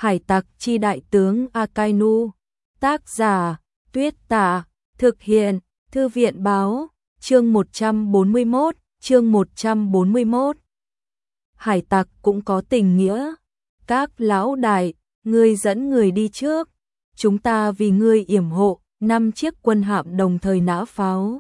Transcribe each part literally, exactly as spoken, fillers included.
Hải tặc chi đại tướng Akainu. Tác giả Tuyết Tả. Thực hiện Thư viện Báo. Chương một trăm bốn mươi mốt. Chương một trăm bốn mươi mốt. Hải tặc cũng có tình nghĩa. Các lão đại, ngươi dẫn người đi trước. Chúng ta vì ngươi yểm hộ, năm chiếc quân hạm đồng thời nã pháo,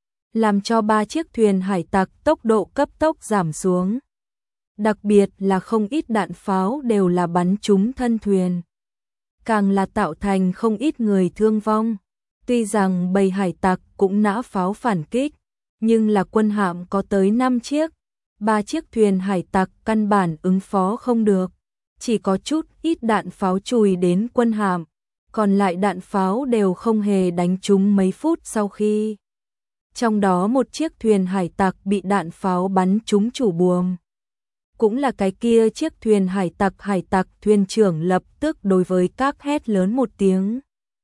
làm cho ba chiếc thuyền hải tặc tốc độ cấp tốc giảm xuống. Đặc biệt là không ít đạn pháo đều là bắn trúng thân thuyền, càng là tạo thành không ít người thương vong. Tuy rằng bầy hải tặc cũng nã pháo phản kích, nhưng là quân hạm có tới năm chiếc, ba chiếc thuyền hải tặc căn bản ứng phó không được, chỉ có chút ít đạn pháo chùi đến quân hạm, còn lại đạn pháo đều không hề đánh trúng mấy phút sau khi. Trong đó một chiếc thuyền hải tặc bị đạn pháo bắn trúng chủ buồm. Cũng là cái kia chiếc thuyền hải tặc hải tặc thuyền trưởng lập tức đối với các hét lớn một tiếng.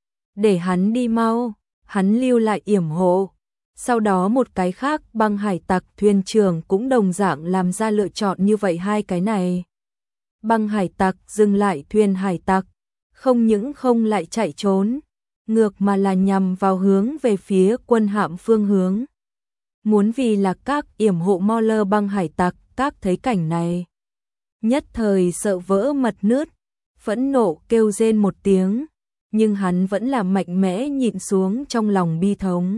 Để hắn đi mau, hắn lưu lại yểm hộ. Sau đó một cái khác băng hải tặc thuyền trưởng cũng đồng dạng làm ra lựa chọn như vậy hai cái này. Băng hải tặc dừng lại thuyền hải tặc, không những không lại chạy trốn, ngược mà là nhằm vào hướng về phía quân hạm phương hướng. Muốn vì là các yểm hộ Mauler băng hải tặc, các thấy cảnh này nhất thời sợ vỡ mật nướt, phẫn nộ kêu rên một tiếng, nhưng hắn vẫn là mạnh mẽ nhịn xuống trong lòng bi thống.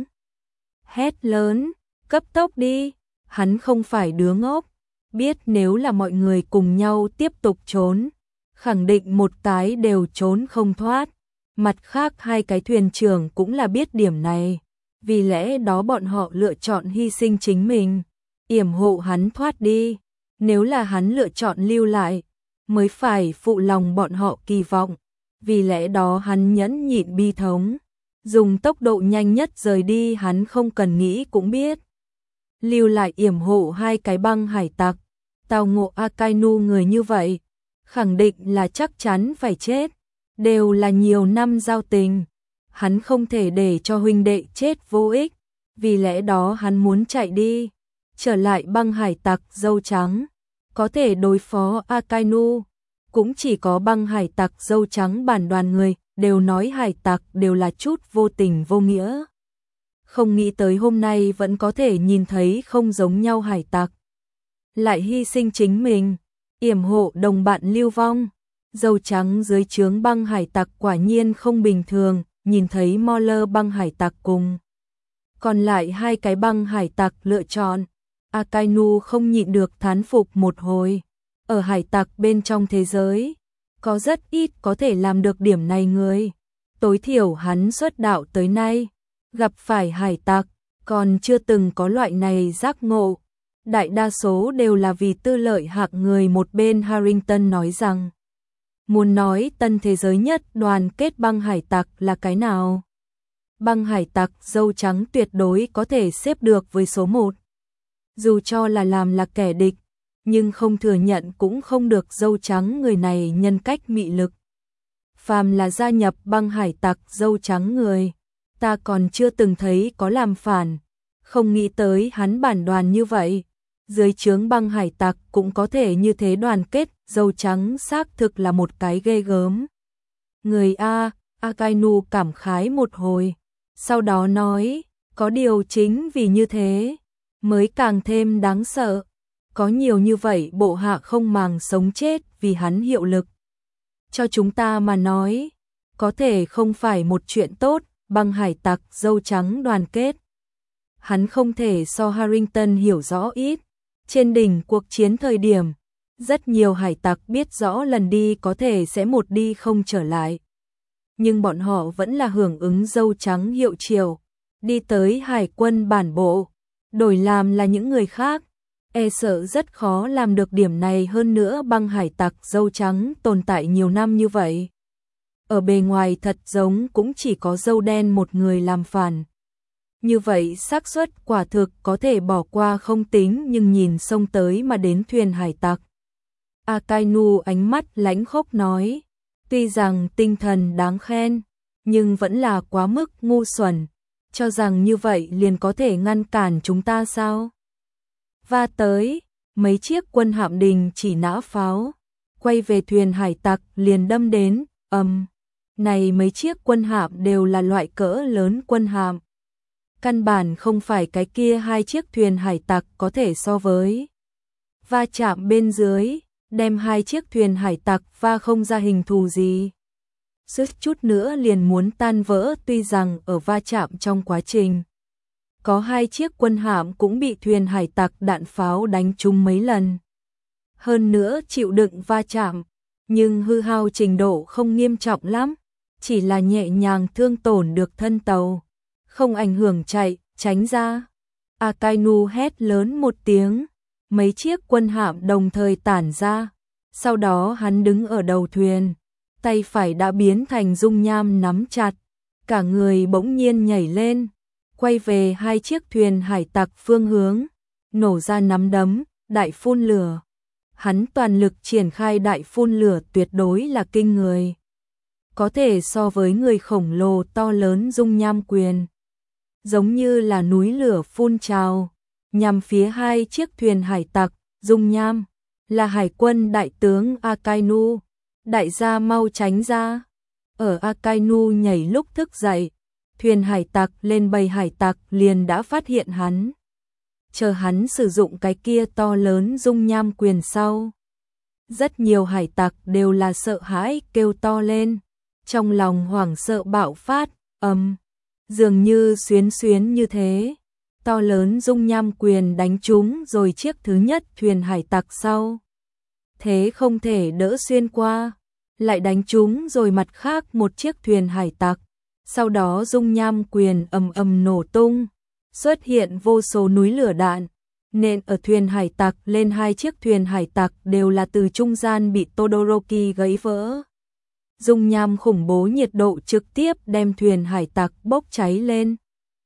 Hét lớn, cấp tốc đi, hắn không phải đứa ngốc, biết nếu là mọi người cùng nhau tiếp tục trốn, khẳng định một cái đều trốn không thoát. Mặt khác hai cái thuyền trưởng cũng là biết điểm này, vì lẽ đó bọn họ lựa chọn hy sinh chính mình, yểm hộ hắn thoát đi. Nếu là hắn lựa chọn lưu lại, mới phải phụ lòng bọn họ kỳ vọng, vì lẽ đó hắn nhẫn nhịn bi thống, dùng tốc độ nhanh nhất rời đi. Hắn không cần nghĩ cũng biết, lưu lại yểm hộ hai cái băng hải tặc, tao ngộ Akainu người như vậy, khẳng định là chắc chắn phải chết, đều là nhiều năm giao tình, hắn không thể để cho huynh đệ chết vô ích, vì lẽ đó hắn muốn chạy đi, trở lại băng hải tặc dâu trắng, có thể đối phó Akainu, cũng chỉ có băng hải tặc dâu trắng bản đoàn người, đều nói hải tặc đều là chút vô tình vô nghĩa. Không nghĩ tới hôm nay vẫn có thể nhìn thấy không giống nhau hải tặc, lại hy sinh chính mình, yểm hộ đồng bạn lưu vong. Dâu trắng dưới trướng băng hải tặc quả nhiên không bình thường, nhìn thấy Mauler băng hải tặc cùng còn lại hai cái băng hải tặc lựa chọn, Akainu không nhịn được thán phục một hồi. Ở hải tặc bên trong thế giới, có rất ít có thể làm được điểm này người. Tối thiểu hắn xuất đạo tới nay, gặp phải hải tặc, còn chưa từng có loại này giác ngộ. Đại đa số đều là vì tư lợi hạng người. Một bên Harrington nói rằng, muốn nói tân thế giới nhất đoàn kết băng hải tặc là cái nào? Băng hải tặc dâu trắng tuyệt đối có thể xếp được với số một. Dù cho là làm là kẻ địch, nhưng không thừa nhận cũng không được dâu trắng người này nhân cách mị lực. Phàm là gia nhập băng hải tặc dâu trắng người, ta còn chưa từng thấy có làm phản, không nghĩ tới hắn bản đoàn như vậy. Dưới trướng băng hải tặc cũng có thể như thế đoàn kết, dâu trắng xác thực là một cái ghê gớm. Người A, Akainu cảm khái một hồi, sau đó nói, có điều chính vì như thế, mới càng thêm đáng sợ. Có nhiều như vậy bộ hạ không màng sống chết vì hắn hiệu lực. Cho chúng ta mà nói, có thể không phải một chuyện tốt, băng hải tặc dâu trắng đoàn kết. Hắn không thể so Harrington hiểu rõ ít. Trên đỉnh cuộc chiến thời điểm, rất nhiều hải tặc biết rõ lần đi có thể sẽ một đi không trở lại. Nhưng bọn họ vẫn là hưởng ứng dâu trắng hiệu triệu, đi tới hải quân bản bộ, đổi làm là những người khác. E sợ rất khó làm được điểm này, hơn nữa băng hải tặc dâu trắng tồn tại nhiều năm như vậy. Ở bề ngoài thật giống cũng chỉ có dâu đen một người làm phản. Như vậy xác suất quả thực có thể bỏ qua không tính, nhưng nhìn xông tới mà đến thuyền hải tặc. Akainu ánh mắt lãnh khốc nói, tuy rằng tinh thần đáng khen, nhưng vẫn là quá mức ngu xuẩn, cho rằng như vậy liền có thể ngăn cản chúng ta sao? Và tới, mấy chiếc quân hạm đình chỉ nã pháo, quay về thuyền hải tặc liền đâm đến, ầm. Này mấy chiếc quân hạm đều là loại cỡ lớn quân hạm. Căn bản không phải cái kia hai chiếc thuyền hải tặc có thể so với. Va chạm bên dưới, đem hai chiếc thuyền hải tặc va không ra hình thù gì. Suýt chút nữa liền muốn tan vỡ, tuy rằng ở va chạm trong quá trình. Có hai chiếc quân hạm cũng bị thuyền hải tặc đạn pháo đánh trúng mấy lần. Hơn nữa chịu đựng va chạm, nhưng hư hao trình độ không nghiêm trọng lắm, chỉ là nhẹ nhàng thương tổn được thân tàu, không ảnh hưởng chạy, tránh ra. Akainu hét lớn một tiếng, mấy chiếc quân hạm đồng thời tản ra, sau đó hắn đứng ở đầu thuyền, tay phải đã biến thành dung nham nắm chặt, cả người bỗng nhiên nhảy lên, quay về hai chiếc thuyền hải tặc phương hướng, nổ ra nắm đấm, đại phun lửa. Hắn toàn lực triển khai đại phun lửa tuyệt đối là kinh người. Có thể so với người khổng lồ to lớn dung nham quyền. Giống như là núi lửa phun trào, nhằm phía hai chiếc thuyền hải tặc, dung nham, là hải quân đại tướng Akainu. Đại gia mau tránh ra. Ở Akainu nhảy lúc thức dậy, thuyền hải tặc lên bầy hải tặc liền đã phát hiện hắn. Chờ hắn sử dụng cái kia to lớn dung nham quyền sau. Rất nhiều hải tặc đều là sợ hãi kêu to lên, trong lòng hoảng sợ bạo phát, ầm, dường như xuyến xuyến như thế. To lớn dung nham quyền đánh trúng rồi chiếc thứ nhất thuyền hải tặc sau. Thế không thể đỡ xuyên qua, lại đánh trúng rồi mặt khác một chiếc thuyền hải tặc. Sau đó dung nham quyền ầm ầm nổ tung, xuất hiện vô số núi lửa đạn, nên ở thuyền hải tặc lên hai chiếc thuyền hải tặc đều là từ trung gian bị Todoroki gãy vỡ. Dung nham khủng bố nhiệt độ trực tiếp đem thuyền hải tặc bốc cháy lên.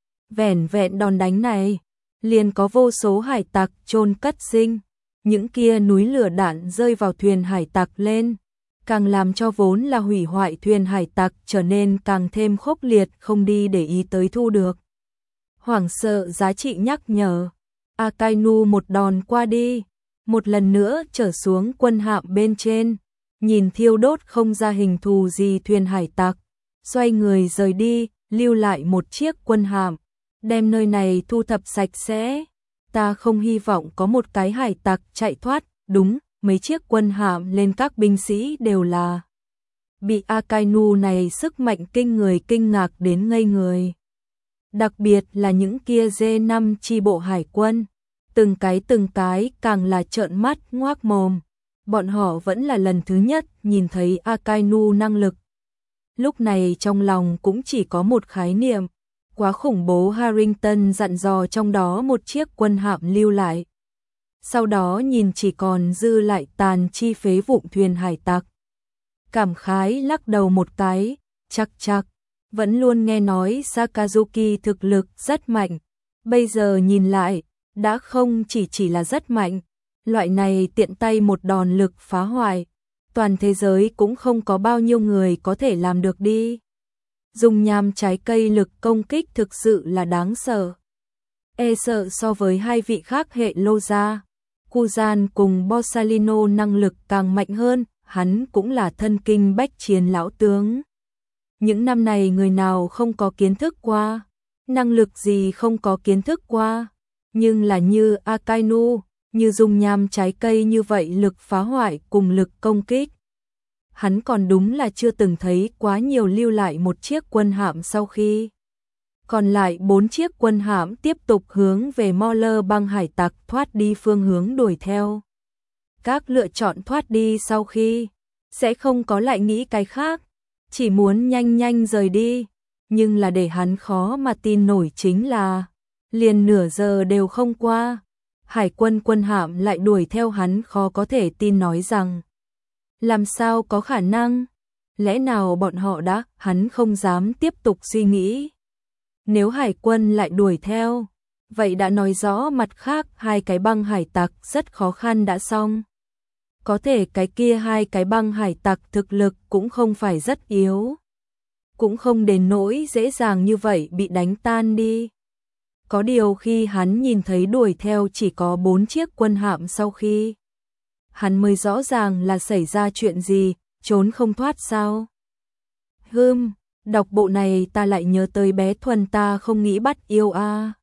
Vẻn vẹn đòn đánh này, liền có vô số hải tặc chôn cất sinh. Những kia núi lửa đạn rơi vào thuyền hải tặc lên, càng làm cho vốn là hủy hoại thuyền hải tặc trở nên càng thêm khốc liệt, không đi để ý tới thu được. Hoảng sợ giá trị nhắc nhở, Akainu một đòn qua đi, một lần nữa trở xuống quân hạm bên trên, nhìn thiêu đốt không ra hình thù gì thuyền hải tặc, xoay người rời đi, lưu lại một chiếc quân hạm, đem nơi này thu thập sạch sẽ. Ta không hy vọng có một cái hải tặc chạy thoát, đúng, mấy chiếc quân hạm lên các binh sĩ đều là bị Akainu này sức mạnh kinh người kinh ngạc đến ngây người. Đặc biệt là những kia dê năm chi bộ hải quân, từng cái từng cái càng là trợn mắt ngoác mồm. Bọn họ vẫn là lần thứ nhất nhìn thấy Akainu năng lực. Lúc này trong lòng cũng chỉ có một khái niệm, quá khủng bố. Harrington dặn dò trong đó một chiếc quân hạm lưu lại. Sau đó nhìn chỉ còn dư lại tàn chi phế vụn thuyền hải tặc. Cảm khái lắc đầu một cái, chắc chắc, vẫn luôn nghe nói Sakazuki thực lực rất mạnh. Bây giờ nhìn lại, đã không chỉ chỉ là rất mạnh. Loại này tiện tay một đòn lực phá hoại, toàn thế giới cũng không có bao nhiêu người có thể làm được đi. Dùng nham trái cây lực công kích thực sự là đáng sợ. E sợ so với hai vị khác hệ lô gia, Kuzan cùng Borsalino năng lực càng mạnh hơn, hắn cũng là thân kinh bách chiến lão tướng. Những năm này người nào không có kiến thức qua, năng lực gì không có kiến thức qua, nhưng là như Akainu, như dùng nham trái cây như vậy lực phá hoại cùng lực công kích. Hắn còn đúng là chưa từng thấy quá nhiều. Lưu lại một chiếc quân hạm sau khi. Còn lại bốn chiếc quân hạm tiếp tục hướng về Moller băng hải tặc thoát đi phương hướng đuổi theo. Các lựa chọn thoát đi sau khi, sẽ không có lại nghĩ cái khác, chỉ muốn nhanh nhanh rời đi. Nhưng là để hắn khó mà tin nổi chính là, liền nửa giờ đều không qua. Hải quân quân hạm lại đuổi theo hắn, khó có thể tin nói rằng. Làm sao có khả năng? Lẽ nào bọn họ đã, hắn không dám tiếp tục suy nghĩ. Nếu hải quân lại đuổi theo, vậy đã nói rõ mặt khác hai cái băng hải tặc rất khó khăn đã xong. Có thể cái kia hai cái băng hải tặc thực lực cũng không phải rất yếu. Cũng không đến nỗi dễ dàng như vậy bị đánh tan đi. Có điều khi hắn nhìn thấy đuổi theo chỉ có bốn chiếc quân hạm sau khi, hắn mới rõ ràng là xảy ra chuyện gì, trốn không thoát sao? Hừm, đọc bộ này ta lại nhớ tới bé Thuần ta không nghĩ bắt yêu a.